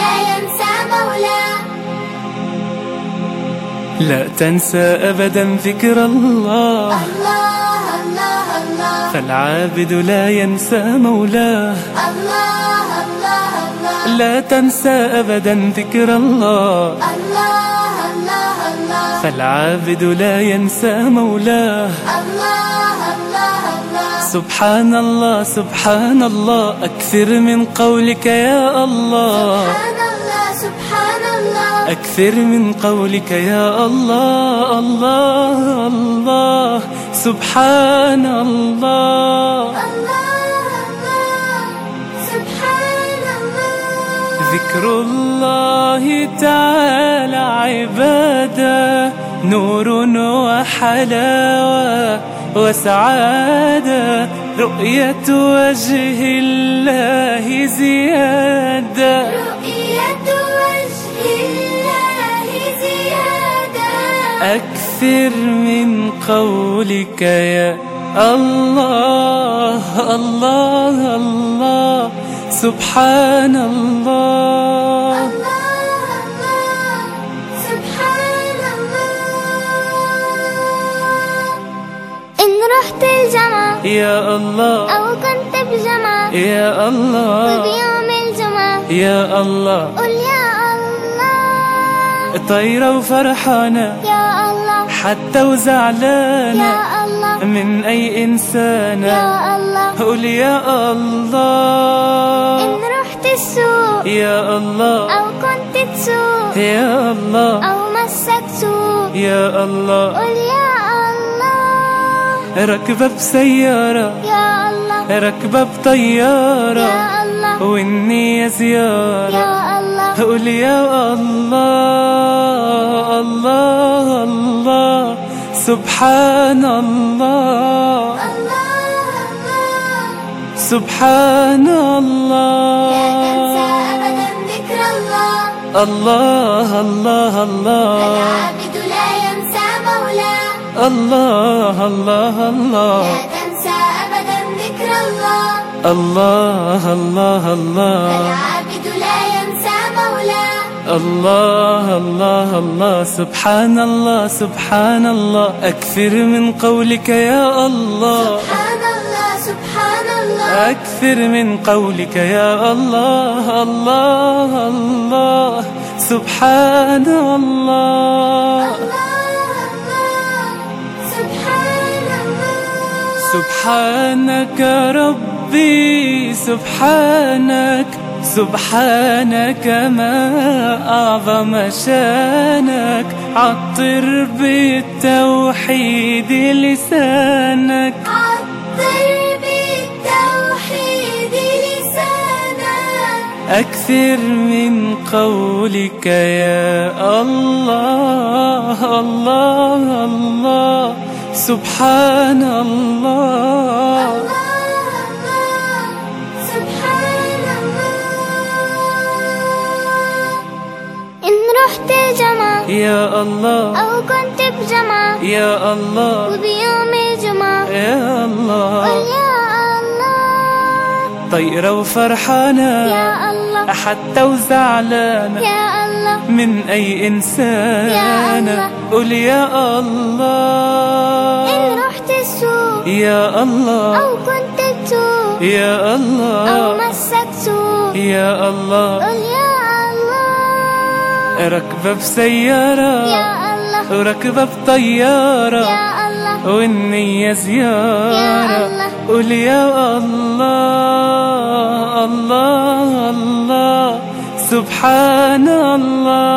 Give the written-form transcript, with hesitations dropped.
لا ينسى مولاه. لا تنسى أبدا ذكر الله، الله الله الله. فالعابد لا ينسى مولاه. الله الله الله. لا تنسى أبدا ذكر الله، الله الله الله. فالعابد لا ينسى مولاه. الله الله الله. سبحان الله سبحان الله، أكثر من قولك يا الله. سبحان الله سبحان الله. أكثر من قولك يا الله. الله الله سبحان الله. الله الله سبحان الله. ذكر الله تعالى عبادة، نور وحلاوة وسعادة، رؤية وجه الله زيادة، رؤية وجه الله زيادة. أكثر من قولك يا الله. الله الله سبحان الله. الله الله سبحان الله. إن رحت الجمعة يا الله، أو كنت بجمعة يا الله، وبيوم الجمعة يا الله، قل يا الله. طايرة وفرحانة يا الله، حتى وزعلانة يا الله، من أي إنسانة. يا الله. قول يا الله. إن رحت السوق يا الله، أو كنت تسوق يا الله، أو مسك سوق يا الله، قل يا الله. راكبة بسيارة، يا الله، راكبة بطيارة، يا الله، والنية زيارة. يا الله. قول يا الله. الله الله سبحان الله. الله الله. سبحان الله. لا تنسى أبدا ذكر الله. الله الله الله. العابد لا ينسى مولاه. الله الله الله. لا تنسى أبدا ذكر الله. الله الله الله. العابد لا ينسى مولاه. الله الله الله. سبحان الله سبحان الله، أكثر من قولك يا الله. سبحان الله سبحان الله. أكثر من قولك يا الله. الله الله سبحان الله. الله الله سبحان الله. سبحانك ربي سبحانك، سبحانك ما أعظم شانك، عطر بالتوحيد لسانك، عطر بالتوحيد لسانك. أكثر من قولك يا الله. الله الله سبحان الله. الله الله سبحان الله. إن رحت الجمعة يا الله، أو كنت بجمعة يا الله، وبيوم الجمعة يا قل الله، يا الله. طايرة وفرحانة يا الله، حتى وزعلانة يا الله، من أي يا إنسانة. الله. قول يا الله. إن رحت السوق يا الله، أو كنت تسوق يا أو الله، مسك سوق يا الله، قل يا الله. راكبة بسيارة، يا الله، وراكبة بطيارة، يا الله، والنية يا زيارة. الله. قول يا الله. الله الله سبحان الله.